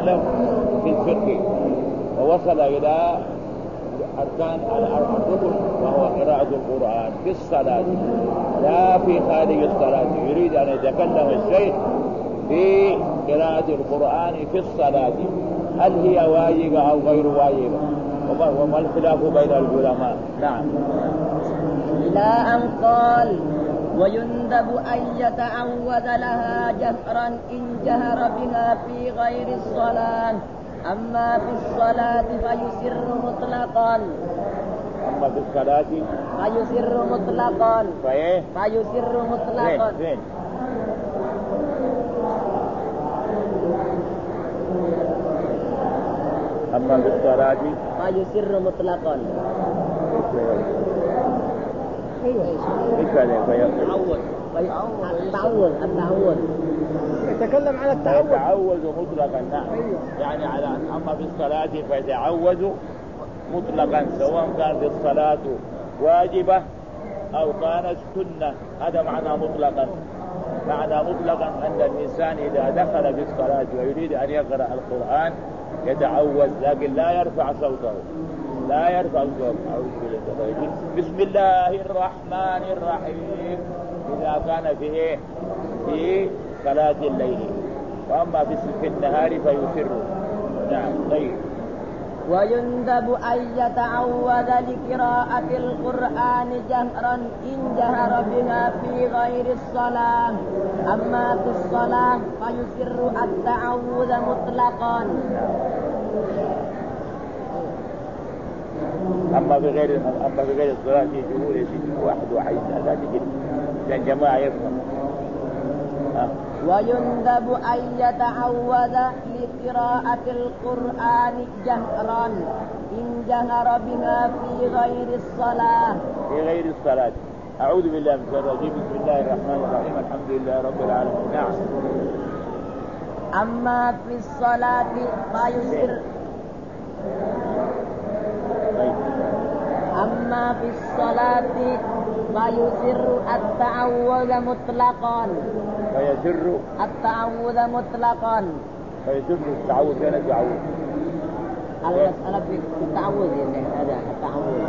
يتكلم في الفقه ووصل إلى أركان الركن وهو قراءة القرآن في الصلاة لا في خارج الصلاة. يريد أن يتكلم الشيخ في قراءة القرآن في الصلاة هل هي واجبة أو غير واجبة وما الخلاف بين العلماء. نعم. إلى أن قال ويندب أن يتعوذ لها جهرا إن جهر بها في غير الصلاة أما في الصلاة فيسر مطلقا. أما في الصلاة فيسر مطلقا. فيسر مطلقا. فين؟ أما في الصلاة فيسر مطلقا. ايوه التعوذ يتكلم على التعوذ. يتعوذ مطلقا. نعم. يعني على أما في الصلاة فيتعوذ مطلقا سواء كانت الصلاة واجبة أو كانت سنة. هذا معنى مطلقا. معنى مطلقا أن الإنسان إذا دخل في الصلاة ويريد أن يقرأ القرآن يتعوذ لكن لا يرفع صوته. لا يرفع صوته. بسم الله الرحمن الرحيم إذا كان في صلاة الليل. وأما في النهار فيسر. نعم. طيب. ويندب أن يتعوذ لقراءة القرآن جهرا إن جهر بها في غير الصلاة أما في الصلاة فيسر التعوذ مطلقا. أما بغير الصلاة يجبون واحد لا تجد لأن جماعة يفهم. ويندب أن يتعوذ لقراءة القرآن جهرا إن جهر بها في غير الصلاة. في غير الصلاة. أعوذ بالله من الشيطان الرجيم. بسم الله الرحمن الرحيم الحمد لله رب العالمين. نعم. أما في الصلاة فيسر. أما في الصلاة فيسر التعوذ مطلقا. فيسر التعوذ مطلقا. فيسر التعوذ. فين التعوذ؟ المسألة في التعوذ هذا التعوذ.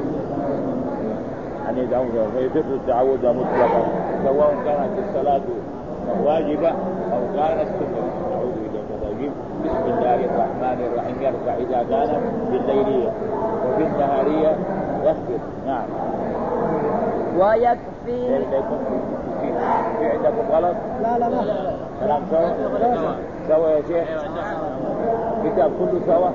يعني يتعوذ فيسر التعوذ مطلقا سواء كانت الصلاة واجبة أو كانت سنة. أعوذ بالله من الرجيم. بسم الله الرحمن الرحيم يرفع إذا كان في الليلية وفي النهارية يخفض. نعم. ويكفي. في عندكم غلط؟ لا كلام سوا يا شيخ. كتاب كله سوا.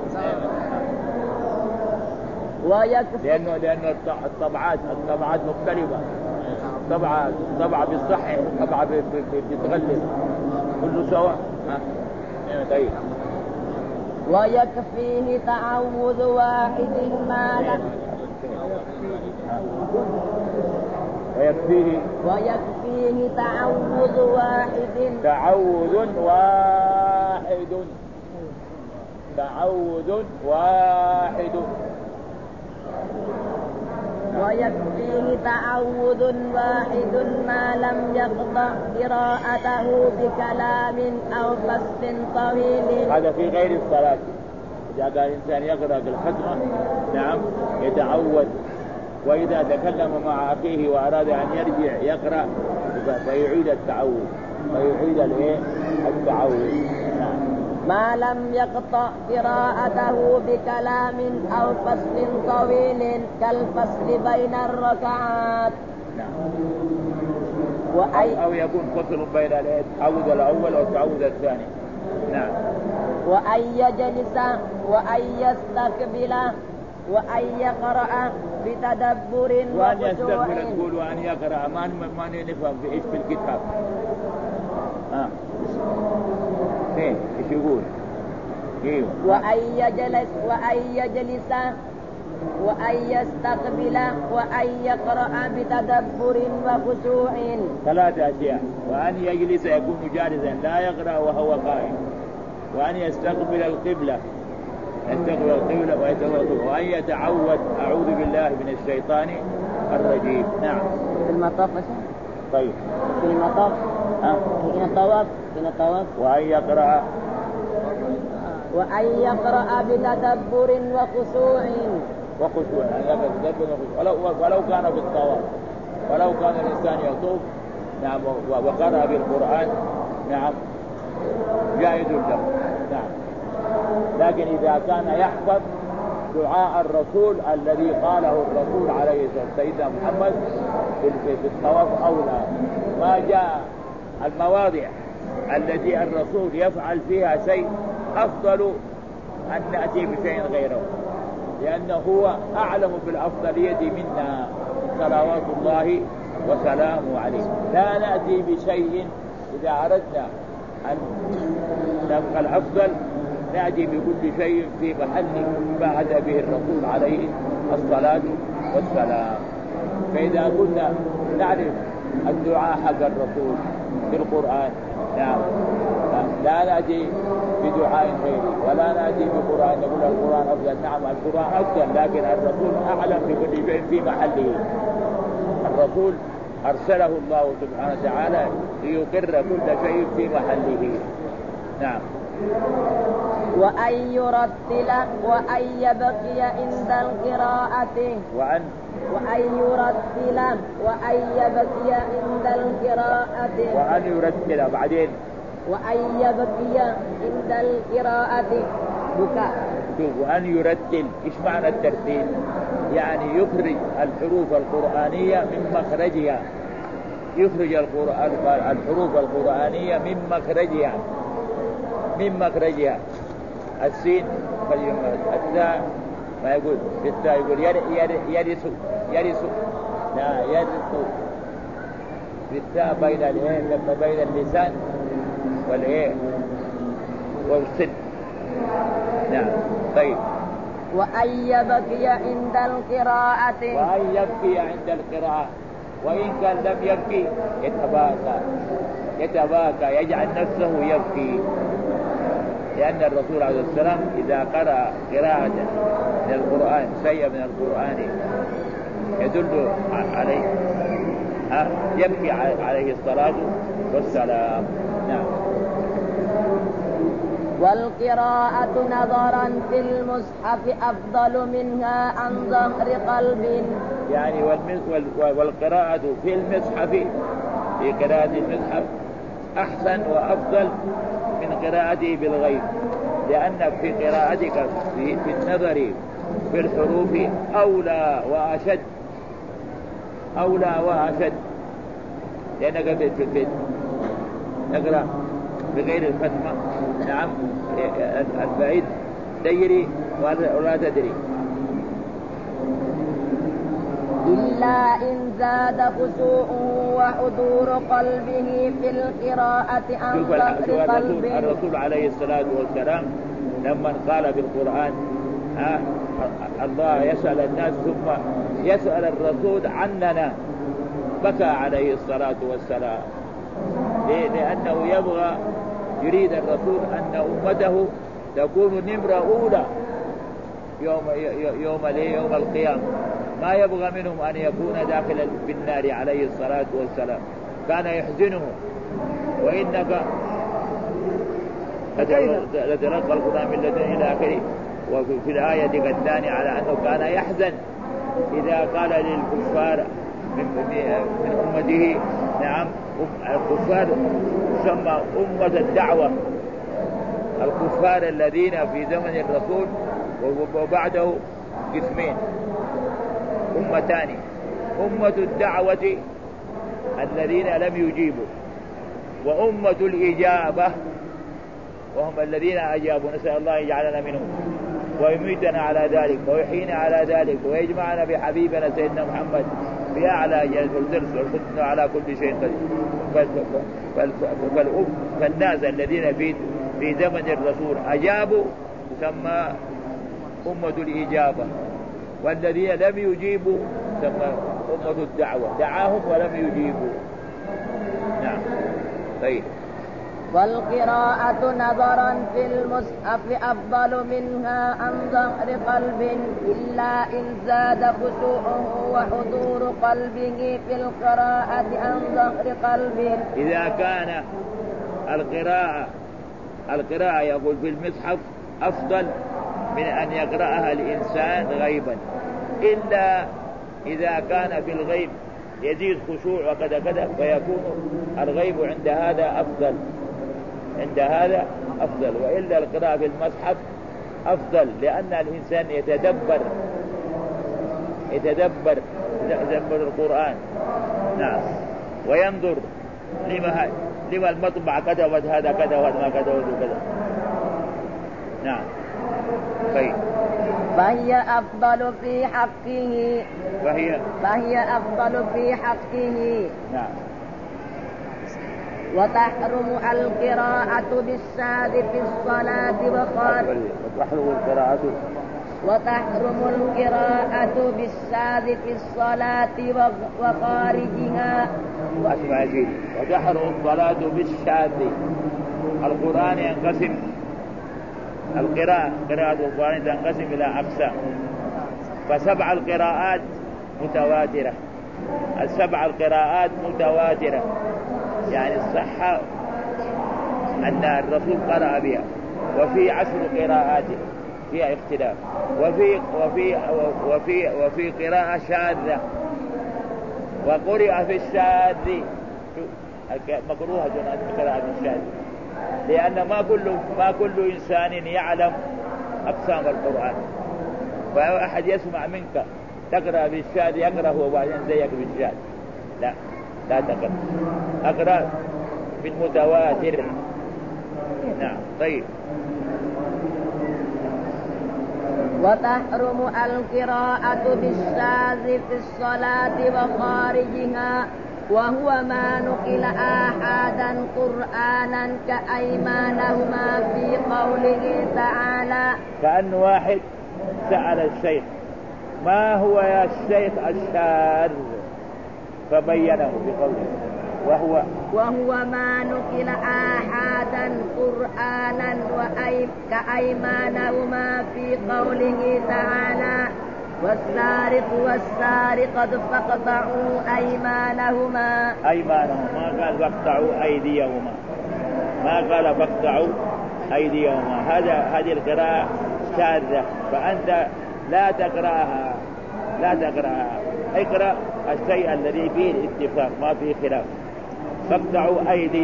ويكفي. لأنه الطبعات مختلفة. طبعة بالصحيح طبعة بتغلب كله سوا. طيب. ويكفيه تعوذ واحد ما لم. ويكفيه تعوذ واحد. ويكفيه تعوذ واحد ما لم يقطع قراءته بكلام أو فصل طويل. هذا في غير الصلاة. إذا كان الإنسان يقرأ بالختمة نعم يتعوذ. وإذا تكلم مع أخيه وأراد أن يرجع يقرأ فيعيد التعوذ. ما لم يقطع قراءته بكلام أو فصل طويل كالفصل بين الركعات. أو يكون فصل بين التعوذ الأول والتعوذ الثاني. نعم. وأن يجلس وأن يستقبل وأن يقرأ بتدبر وأن يستقبل. تقول وأن يقرأ ما نفهم في إيش في الكتاب. فين إيش يقول؟ إيوه. وأن يجلس وأن يستقبل وأن يقرأ بتدبر وخشوع. 3 أشياء. وأن يجلس يكون جالسا لا يقرأ وهو قائم. وأن يستقبل القبلة وأن يتعوذ أعوذ بالله من الشيطان الرجيم. نعم. في المطاف. طيب. في المطاف. في الطواف. وأن يقرأ وأن يقرأ بتدبر وخشوع أن يقرأ بتدبر وخشوع ولو كان بالطواف، ولو كان الإنسان يطوف نعم وقرأ بالقرآن نعم جائز له نعم. لكن إذا كان يحفظ دعاء الرسول الذي قاله الرسول عليه الصلاة والسلام سيدنا محمد في الطواف أولى. ما جاء المواضع التي الرسول يفعل فيها شيء أفضل أن نأتي بشيء غيره، لأنه هو أعلم بالأفضلية منا صلوات الله وسلامه عليه. لا نأتي بشيء إذا أردنا أن نبقى الأفضل نأتي بكل شيء في محل ما أتى به الرسول عليه الصلاة والسلام. فإذا كنا نعرف الدعاء حق الرسول في القرآن نعم لا نأتي بدعاء غيره ولا نأتي بقرآن نقول القرآن أفضل. نعم القرآن أفضل، لكن الرسول أعلم بكل شيء في محله. الرسول أرسله الله سبحانه وتعالى ليقر كل شيء في محله. نعم. وأن يرتل وأن يبقي عند القراءة وأن يرتل وأن يبقي عند القراءة وأن يرتل بعدين وأن يبقي عند القراءة بكاء. وأن يرتل إيش معنى الترتيل؟ يعني يخرج الحروف القرآنية من مخرجها، يخرج الحروف القرآنية من مخرجها. السين التاء ما يقول التاء يقول يرث لا يرث بالتاء بين اللسان والسن. نعم. طيب. وأن يبكي عند القراءة وإن كان لم يبكي يتباكى يجعل نفسه يبكي، لأن الرسول عليه السلام إذا قرأ قراءة من القرآن شيء من القرآن يدل عليه يبكي عليه الصلاة والسلام. نعم. والقراءة نظرا في المصحف أفضل منها عن ظهر قلب. يعني والقراءة في المصحف في قراءة المصحف أحسن وأفضل من قراءته بالغيب، لأن في قراءتك في النظر في الحروف أولى وأشد لأنك في البيت نقرأ بغير الختمة. نعم. البعيد تجري ولا تدري. إلا إن زاد خشوعه وحضور قلبه في القراءة عن ظهر قلبه. الرسول عليه الصلاة والسلام لما قال بالقرآن الله يسأل الناس ثم يسأل الرسول عننا بكى عليه الصلاة والسلام، لأنه يريد الرسول أن أمته تكون نمرة أولى يوم القيامة، ما يبغى منهم أن يكون داخلا بالنار عليه الصلاة والسلام. كان يحزنه وإنك لتلقى القرآن من لدن إلى آخره. وفي الآية الثانية على أنه كان يحزن إذا قال للكفار من أمته نعم الكفار تسمى أمة الدعوة، الكفار الذين في زمن الرسول وبعده قسمين أمتان: أمة الدعوة الذين لم يجيبوا، وأمة الإجابة وهم الذين أجابوا. نسأل الله يجعلنا منهم ويميتنا على ذلك ويحيينا على ذلك ويجمعنا بحبيبنا سيدنا محمد في أعلى جنة الفردوس والختم على كل شيء قدير. فالناس الذين في زمن الرسول أجابوا تسمى أمة الإجابة، والذين لم يجيبوا تسمى أمة الدعوة، دعاهم ولم يجيبوا. نعم. طيب. والقراءة نظرا في المصحف أفضل منها عن ظهر قلب، إلا إن زاد خشوعه وحضور قلبه في القراءة عن ظهر قلب. إذا كان القراءة يقول في المصحف أفضل من أن يقرأها الإنسان غيبا، إلا إذا كان في الغيب يزيد خشوع وكذا كذا، فيكون الغيب عند هذا أفضل، عند هذا أفضل. وإلا القراءة في المصحف أفضل، لأن الإنسان يتدبر القرآن. نعم. وينظر لما المطبع كتبت هذا كذا وهذا ما كتبت كذا. نعم. فهي أفضل في حقه. فهي أفضل في حقه. نعم. وتحرم القراءة بالشاذ في الصلاة وتحرم القراءة بالشاذ في الصلاة وخارجها. أسمع يا سيدي. وتحرم الصلاة بالشاذ. القرآن ينقسم، قراءة القرآن تنقسم إلى أقسام، فسبع القراءات متواترة. السبع القراءات متواترة، يعني الصحة أن الرسول قرأ بها. وفي 10 قراءات فيها اختلاف، وفي قراءة شاذة، وقرئ في الشاذ مكروهة قراءة الشاذ، لأن ما كل إنسان يعلم أقسام القرآن. فأحد يسمع منك تقرأ بالشاذ يقرأ هو بعدين زيك بالشاذ، لا تقرأ، أقرأ بالمتواتر. نعم. طيب. وتحرم القراءة بالشاذ في الصلاة وخارجها، وهو ما نقل آحادا قرآنا كأيمانهما في قوله تعالى. كأن واحد سأل الشيخ: ما هو يا الشيخ الشاذ؟ فبينه بقوله وهو ما نقل آحادا قرآنا كأيمانهما في قوله تعالى: والسارق والسارقة فاقطعوا أيمانهما. ما قال فاقطعوا أيديهما، ما قال فاقطعوا أيديهما. هذه القراءة شاذة، فأنت لا تقرأها. اقرأ الشيء الذي فيه الاتفاق ما فيه خلاف. فاقطعوا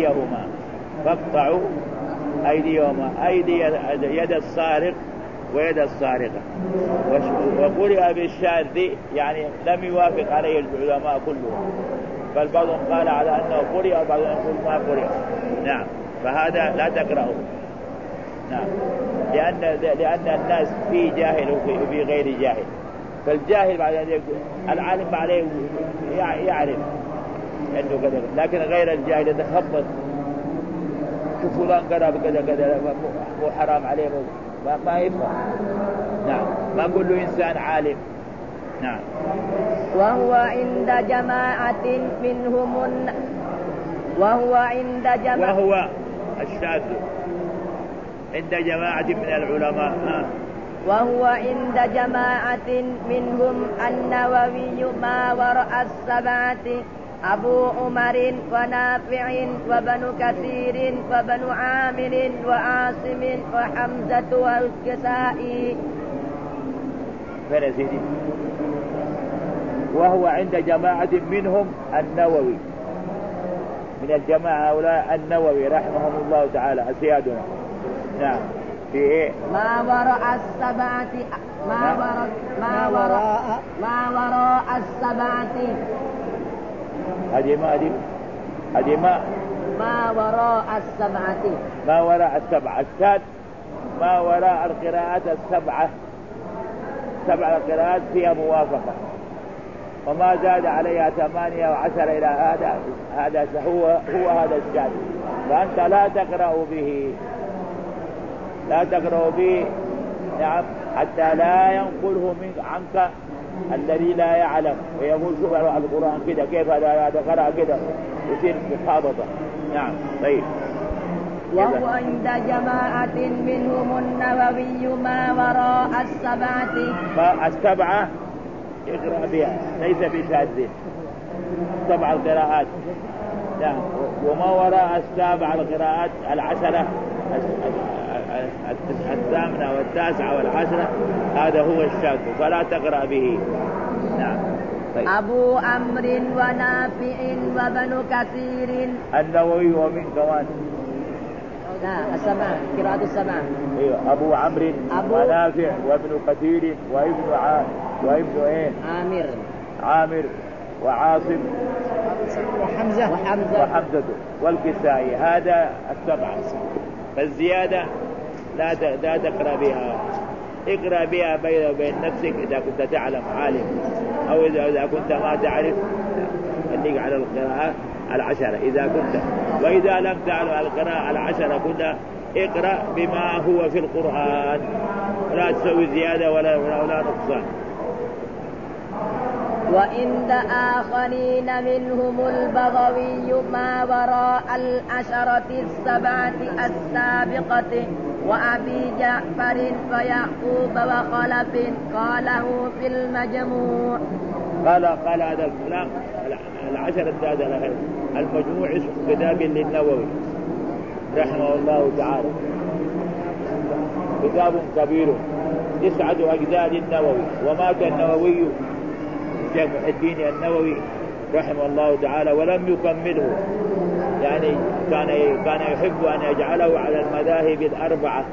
أيديهما، أيدي يد السارق ويد السارقة. وقرئ بالشاذ يعني لم يوافق عليه العلماء كلهم، بل بعضهم قال على أنه قرئ وبعضهم يقول ما قرئ. نعم. فهذا لا تقرأه. نعم. لأن الناس في جاهل وفي غير جاهل. فالجاهل بعد ذلك العالم عليه يعرف أنه كذا، لكن غير الجاهل يتخبط، شوف فلان قرأ كذا مو حرام عليه، ما يفهم. نعم. ما كل إنسان عالم. نعم. وهو عند جماعة الشاذ عند جماعة من العلماء. وهو عند جماعة منهم النووي ما وراء السبعة أبو عمر ونافع وبن كثير وبن عامر وعاصم وحمزة والكسائي. فرسيدي. وهو عند جماعة منهم النووي، من الجماعة هؤلاء النووي رحمهم الله تعالى أسيادنا. نعم. في إيه؟ ما وراء السبعة ما وراء السبعة. هذه ما وراء السبعة. ما وراء السبعة. الشاذ ما وراء القراءات السبعة. 7 قراءات فيها موافقة، وما زاد عليها 8 و10 إلى هذا هو هذا الشاذ. فأنت لا تقرأ به. نعم. حتى لا ينقله عنك الذي لا يعلم ويقول شوف القرآن كده كيف هذا قرأ كده، يصير مخابطة. نعم. طيب. وهو عند جماعة منهم النووي ما وراء السبعة. فالسبعة اقرأ بها ليس بشاذ، 7 القراءات. نعم. وما وراء السبع القراءات 10 الثامنة والتاسعة والعشرة هذا هو الشاك فلا تقرأ به. نعم. طيب. أبو عمرو ونافع وابن كثير النووي ومن كمان السماع قراءة السماع. أيوة. أبو عمرو ونافع وابن كثير وابن عامر وعاصم وحمزة والكسائي. هذا السبعة. فالزيادة لا تقرأ بها. اقرأ بها بين وبين نفسك إذا كنت تعلم عالم، أو إذا كنت ما تعرف خليك على القراءة العشرة إذا كنت. وإذا لم تعلم القراءة العشرة كلها اقرأ بما هو في القرآن، لا تسوي زيادة ولا نقصان. وعند آخرين منهم البغوي ما وراء العشرة السبعة السابقة وأبي جعفر ويعقوب وخلف قاله في المجموع. قال هذا الكلام العشرة هذا المجموع اسم كتاب للنووي رحمه الله تعالى، كتاب كبير 9 أجزاء للنووي. ومات النووي شيخ محي الدين النووي رحمه الله تعالى ولم يكمله، يعني كان يحب أن يجعله على المذاهب الأربعة،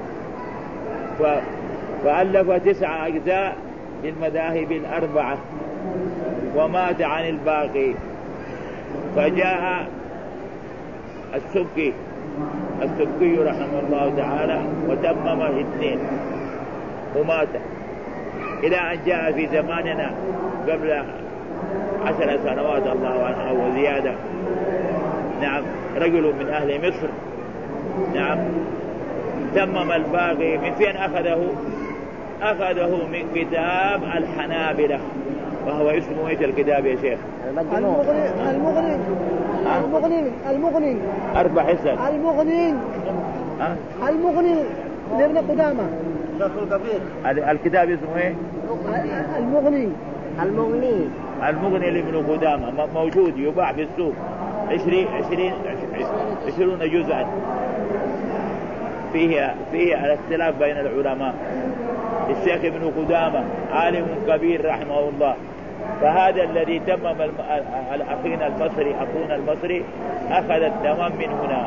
فألف 9 أجزاء للمذاهب الأربعة ومات عن الباقي. فجاء السبكي رحمه الله تعالى وتمم 2 ومات، إلى أن جاء في زماننا قبل 10 سنوات الله عنه أو زيادة. نعم. رجل من أهل مصر. نعم. تمم الباقي. من فين أخذه من كتاب الحنابلة، وهو اسمه ايش الكتاب يا شيخ؟ المغني 4 حصص. المغني لابن قدامة. الكتاب اسمه ايه؟ المغني لابن قدامة، موجود يباع في السوق 20 جزءا. فيه الاختلاف بين العلماء. الشيخ ابن قدامة عالم كبير رحمه الله، فهذا الذي تمم أخونا المصري أخذ التمام من هنا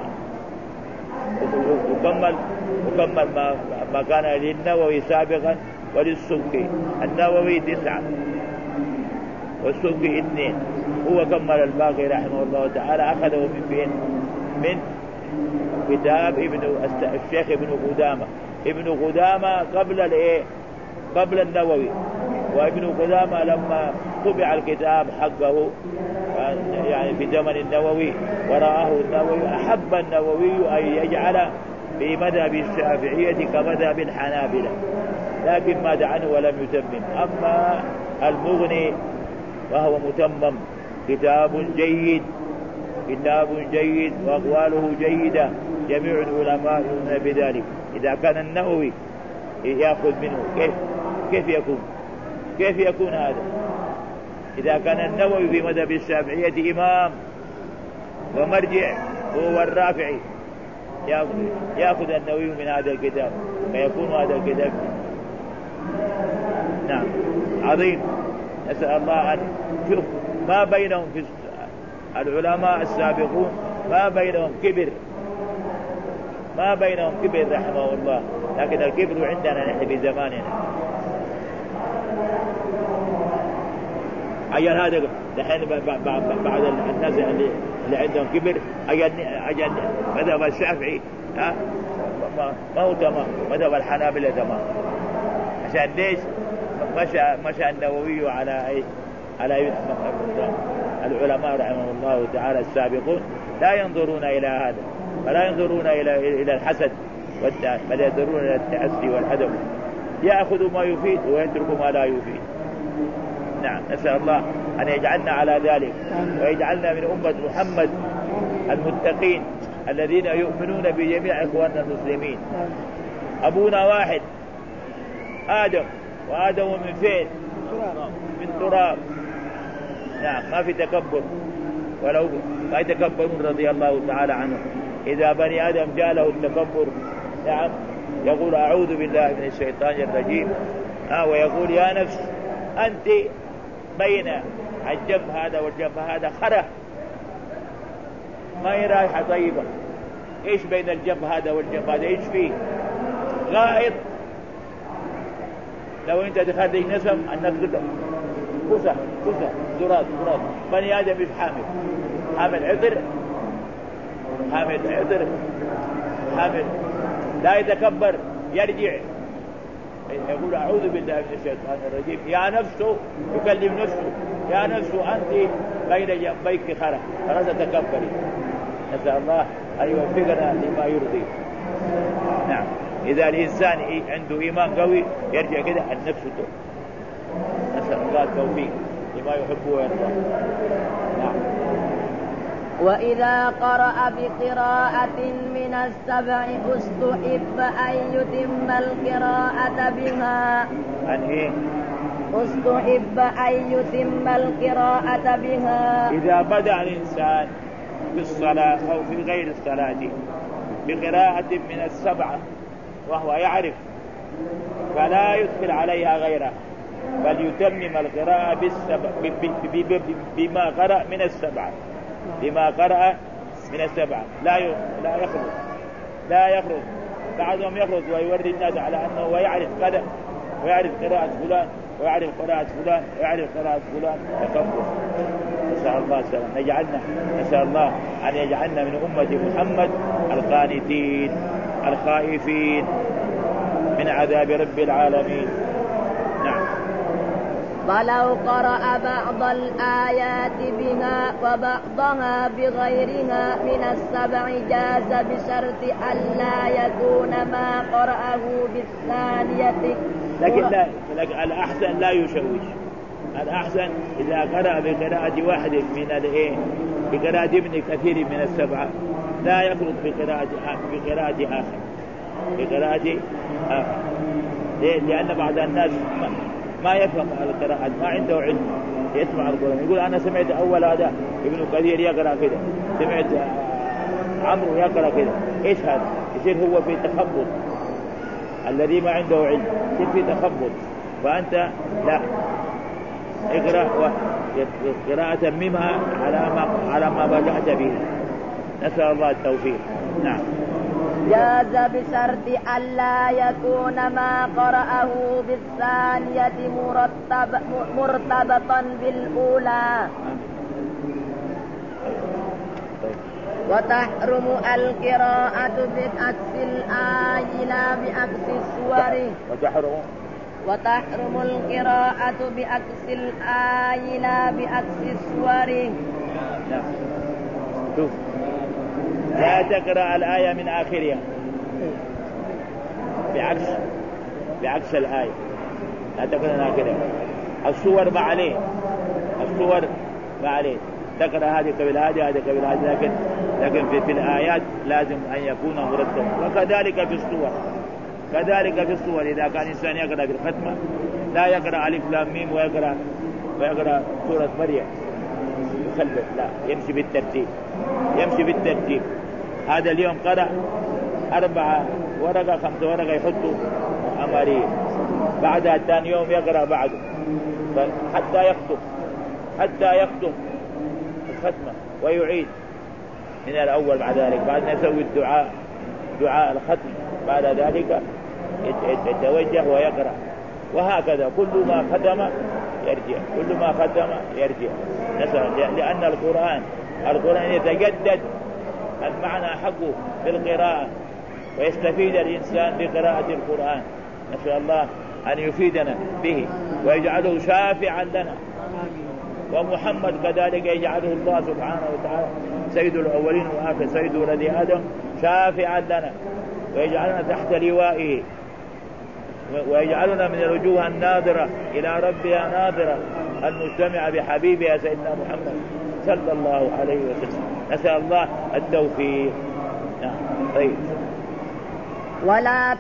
وكمل ما كان للنووي سابقا وللسبكي. النووي 9 والسبكي 2، هو كمل الباقي رحمه الله تعالى. أخذه من فين؟ من كتاب الشيخ ابن قدامة قبل النووي. وابن قدامة لما طبع الكتاب حقه يعني في زمن النووي ورآه النووي أحب النووي أن يجعل في مذهب الشافعية كمذهب الحنابلة، لكن مات عنه ولم يتمم. أما المغني وهو متمم، كتاب جيد وأقواله جيدة، جميع العلماء يؤمنون بذلك. إذا كان النووي يأخذ منه كيف يكون هذا؟ إذا كان النووي في مذهب الشافعية إمام ومرجع هو الرافعي، يأخذ النووي من هذا الكتاب فيكون هذا الكتاب نعم عظيم. نسأل الله أن شوف ما بينهم في العلماء السابقون ما بينهم كبر رحمه الله، لكن الكبر عندنا نحن في زماننا. أجل هذا دحين بعض الناس اللي عندهم كبر أجل مذهب الشافعي ما هو تمام، مذهب الحنابلة تمام. عشان ليش مشى النووي على العلماء رحمه الله تعالى السابقون لا ينظرون إلى هذا، ولا ينظرون إلى الحسد بل ينظرون إلى التأسي والأدب، يأخذ ما يفيد ويترك ما لا يفيد. نعم. نسأل الله أن يجعلنا على ذلك ويجعلنا من أمة محمد المتقين الذين يؤمنون بجميع إخواننا المسلمين. أبونا واحد آدم، وآدم من فين؟ من تراب. نعم. ما في تكبر، ولو ما يتكبرون رضي الله تعالى عنه. إذا بني آدم جاء له التكبر نعم يقول أعوذ بالله من الشيطان الرجيم، ويقول يا نفس أنت بين الجنب هذا والجنب هذا خرة، ما هي رائحة طيبة. إيش بين الجنب هذا والجنب هذا؟ إيش فيه؟ غائط. لو أنت تخرج نسم الناس كسة زراد. بني آدم مش حامل عذر، حامل لا يتكبر، يرجع يقول أعوذ بالله من الشيطان الرجيم. يا نفس، يكلم نفسه، يا نفس أنت بين جنبيك خرة، فلا تتكبري. نسأل الله أن يوفقنا لما يرضي. نعم، إذا الإنسان عنده إيمان قوي يرجع كده النفس له. نسأل الله التوفيق لما يحب ويرضى. نعم. وإذا قرأ بقراءة من السبع استحب أن يتم القراءة بها. استحب أن يتم القراءة بها. إذا بدأ الإنسان في الصلاة أو في غير الصلاة بقراءة من السبعة وهو يعرف، فلا يدخل عليها غيرها، بل يتمم القراءة بما قرأ من السبعة، لا يخرج. بعضهم يخرج ويوري الناس على أنه هو يعرف كذا، ويعرف قراءة فلان، ويعرف قراءة فلان، ويعرف قراءة فلان، يكفر. نسأل الله أن يجعلنا من أمة محمد القانتين الخائفين من عذاب رب العالمين. نعم. ولو قرأ بعض الآيات بها وبعضها بغيرها من السبع جاز بشرط ألا يكون ما قرأه بالثانية. لكن الأحسن لا يشوش. الأحسن إذا قرأ بقراءة واحد بقراءة ابن كثير من السبعة لا يخلط بقراءة آخر. لأن بعض الناس ما يفهم القراءات، ما عنده علم، يسمع القرآن يقول أنا سمعت أول هذا ابن كثير يقرأ كده، سمعت عمرو يقرأ كده. إيش هذا؟ يصير هو في تخبط. الذي ما عنده علم يصير في تخبط. فأنت لا، اقرأ قراءة ممها على ما بدأت به. نسأل الله التوفيق. نعم. جاز بشرط ألا يكون ما قرأه بالثانية مرتبطا بالأولى. وتحرم القراءة بعكس الآية لا بعكس السور. وتحرم القراءة بعكس الآية لا بعكس السور. لا تقرأ الآية من آخرها بعكس الآية، لا تقرأ من آخرها. الصور ما عليه تقرأ هذه قبل هذه قبل هذه، لكن في الآيات لازم أن يكون مرتبا. وكذلك في الصور إذا كان إنسان يقرأ بالختمة لا يقرأ ألف لام ميم ويقرأ سورة مريم يخلف، لا، يمشي بالترتيب. هذا اليوم قرأ 4 ورقة 5 ورقة يحطوا أمارية، بعدها الثاني يوم يقرأ بعده حتى يختم الختمة ويعيد من الأول. بعد ذلك بعد يسوي دعاء الختم، بعد ذلك يتوجه ويقرأ، وهكذا كل ما ختم يرجع. لأن القرآن يتجدد المعنى حقه بالقراءة، ويستفيد الإنسان بقراءة القرآن. نسأل الله أن يفيدنا به ويجعله شافعا لنا، ومحمد كذلك يجعله الله سبحانه وتعالى سيد الأولين وآخر سيد ولد آدم شافعا لنا، ويجعلنا تحت لوائه، ويجعلنا من الوجوه الناظرة إلى ربها ناظرة المجتمع بحبيبها سيدنا محمد صلى الله عليه وسلم. نسأل الله التوفيق. طيب. ولا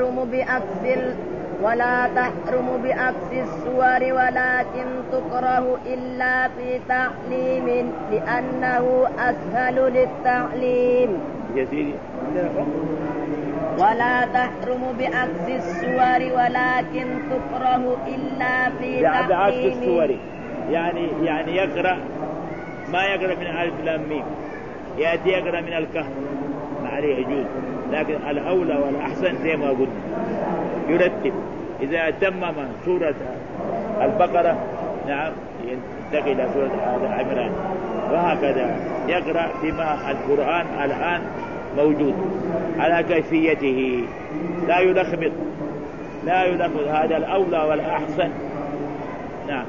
تحرم بعكس السور، ولكن تكره إلا في تعليم لأنه أسهل للتعليم. يا سيدي ولا تحرم بعكس السور ولكن تكره إلا في بعكس تحريم. السور يعني يقرأ ما يقرأ من ألف لام ميم، يأتي يقرأ من الكهف ما عليه يجوز، لكن الأولى والأحسن زي ما قلنا يرتب. إذا تمم سورة البقرة نعم ينتقل إلى سورة آل عمران، وهكذا يقرأ بما القرآن الآن موجود على كيفيته، لا يلخبط هذا الأولى والأحسن. نعم.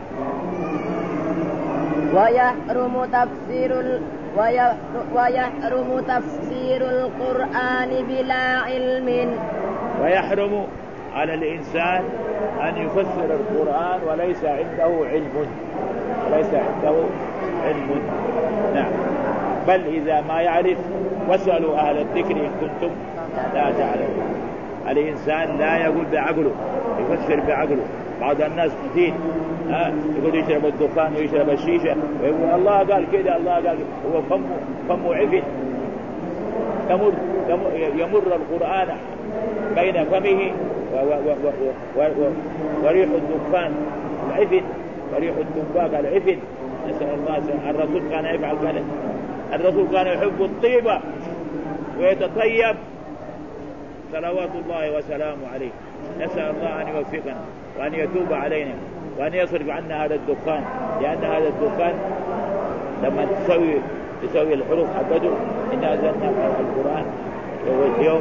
ويحرم تفسير القرآن بلا علم. ويحرم على الإنسان أن يفسر القرآن وليس عنده علم. نعم. بل إذا ما يعرف واسألوا أهل الذكر إن كنتم لا تعلمون. الإنسان لا يقول بعقله، يفسر بعقله. بعض الناس كثير يقول يشرب الدخان ويشرب الشيشة ويقول الله قال كذا الله قال، هو فمه عفن، يمر القرآن بين فمه وريح الدخان العفن وريح التنباك العفن. نسأل الله. الرسول كان يفعل كذا، الرسول كان يحب الطيبة ويتطيب صلوات الله وسلامه عليه. نسأل الله أن يوفقنا وأن يتوب علينا وأن يصرف عنا هذا الدخان، لأن هذا الدخان لما تسوي الحروف حقته إن أنزلنا القرآن يوم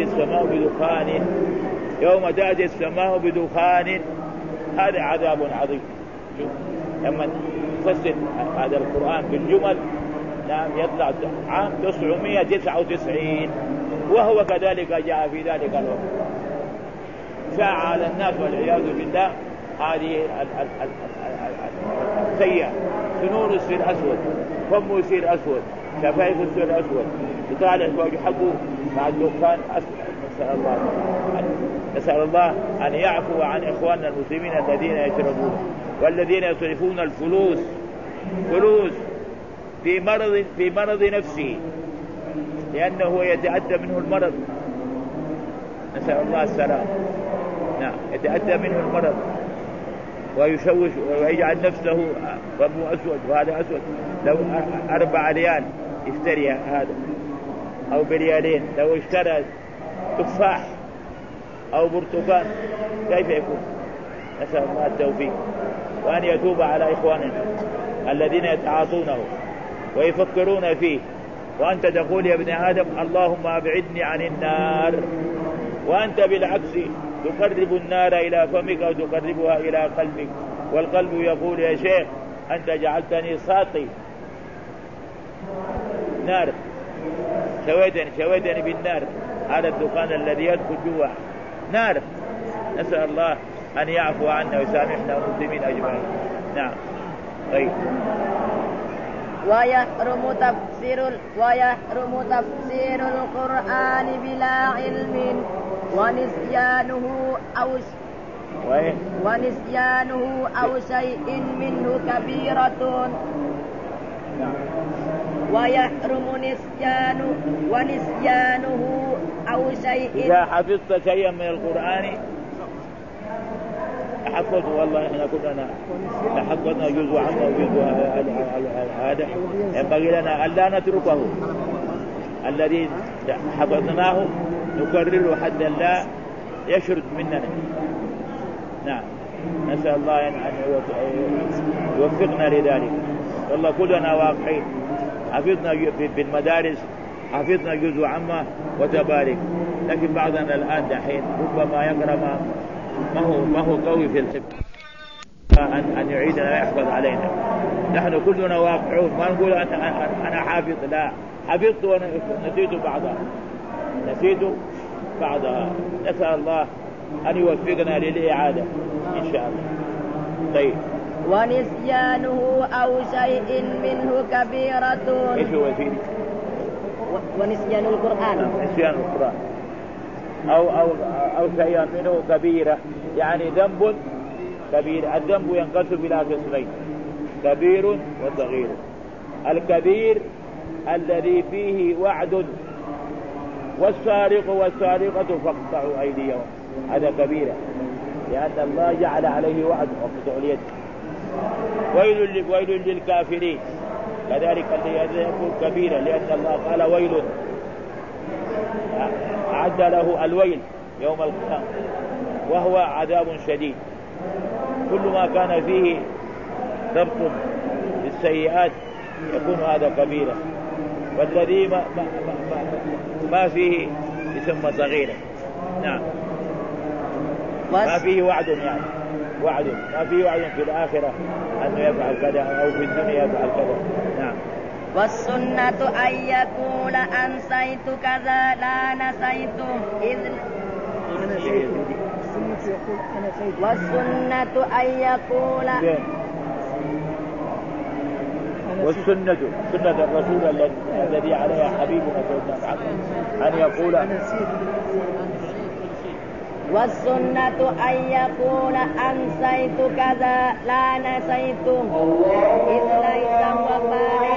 تأتي السماء بدخان هذا عذاب عظيم. لما تفسر هذا القرآن بالجمل نعم يطلع عام 999 وهو كذلك جاء في ذلك الوقت. شاع على الناس والعياذ بالله هذه السيئة، سنون يصير أسود، فمه يصير أسود، شفايف يصير أسود، يطالع فوق حقه مع الدخان أسود. نسأل الله أن يعفو عن إخواننا المسلمين الذين يشربون والذين يصرفون الفلوس في مرض نفسه، لأنه يتأتى منه المرض. نسأل الله السلام. نعم. يتأتى منه المرض ويشوش ويجعل نفسه فمه أسود وهذا أسود. لو 4 ريال يشتري هذا أو بريالين، لو اشترى تفاح أو برتقال كيف يكون؟ نسأل الله التوفيق وأن يتوب على إخواننا الذين يتعاطونه ويفكرون فيه. وأنت تقول يا ابن آدم اللهم أبعدني عن النار، وأنت بالعكس تقرب النار إلى فمك أو تقربها إلى قلبك، والقلب يقول يا شيخ أنت جعلتني ساقي نار، شويتني بالنار. هذا الدخان الذي يدخل جوا نار. نسأل الله أن يعفو عنا ويسامحنا والمسلمين أجمعين. نعم. طيب. ويحرم تفسير القرآن بلا علم ونسيانه أو شيء منه كبيرة. ويحرم ونسيانه أو شيء. إذا حفظت شيئا من القرآن حفظت، والله احنا كلنا حفظنا جزء عنه وجزء هذا، ينبغي لنا ألا نتركه. الذي حفظناه نكرره حتى لا يشرد مننا. نعم. نسأل الله أن يوفقنا لذلك. والله كلنا واقعين، حفظنا في المدارس، حفظنا جزء عامة وتبارك، لكن بعضنا الآن دحين ربما يقرأ ما هو قوي في الحفظ، أن يعيدنا ويحفظ علينا. نحن كلنا واقعون، ما نقول أنا حافظ، لا، حفظت ونسيت بعضها. نسأل الله أن يوفقنا للإعادة إن شاء الله. طيب. ونسيانه أو شيء منه كبيرة. إيش هو سيدي؟ ونسيان القرآن. نسيان القرآن أو شيء منه كبيرة، يعني ذنب كبير. الذنب ينقسم إلى قسمين، كبير وصغير. الكبير الذي فيه والسارق والسارقة فاقطعوا أيديهم، هذا كبيرة، لأن الله جعل عليه وعد وقطع اليد. ويل للكافرين، كذلك الذي يكون كبيرا، لأن الله قال ويل، أعد له الويل يوم القيامة، وهو عذاب شديد. كل ما كان فيه ضبط بالسيئات يكون هذا كبيرا، والذي ما فيه يسمى صغيرا. نعم، ما فيه وعد، يعني وعد، ما فيه وعد في الآخرة أنه يفعل كذا أو في الدنيا يفعل كذا. نعم. والسنة أن يقول أنسيت كذا لا نسيته والسنة أن يقول والسنة سنة الرسول الذي عليها حبيبنا سيدنا محمد أن يقول والسنة أن يقول أنسيت كذا لا نسيته إذ ليس هو فاعل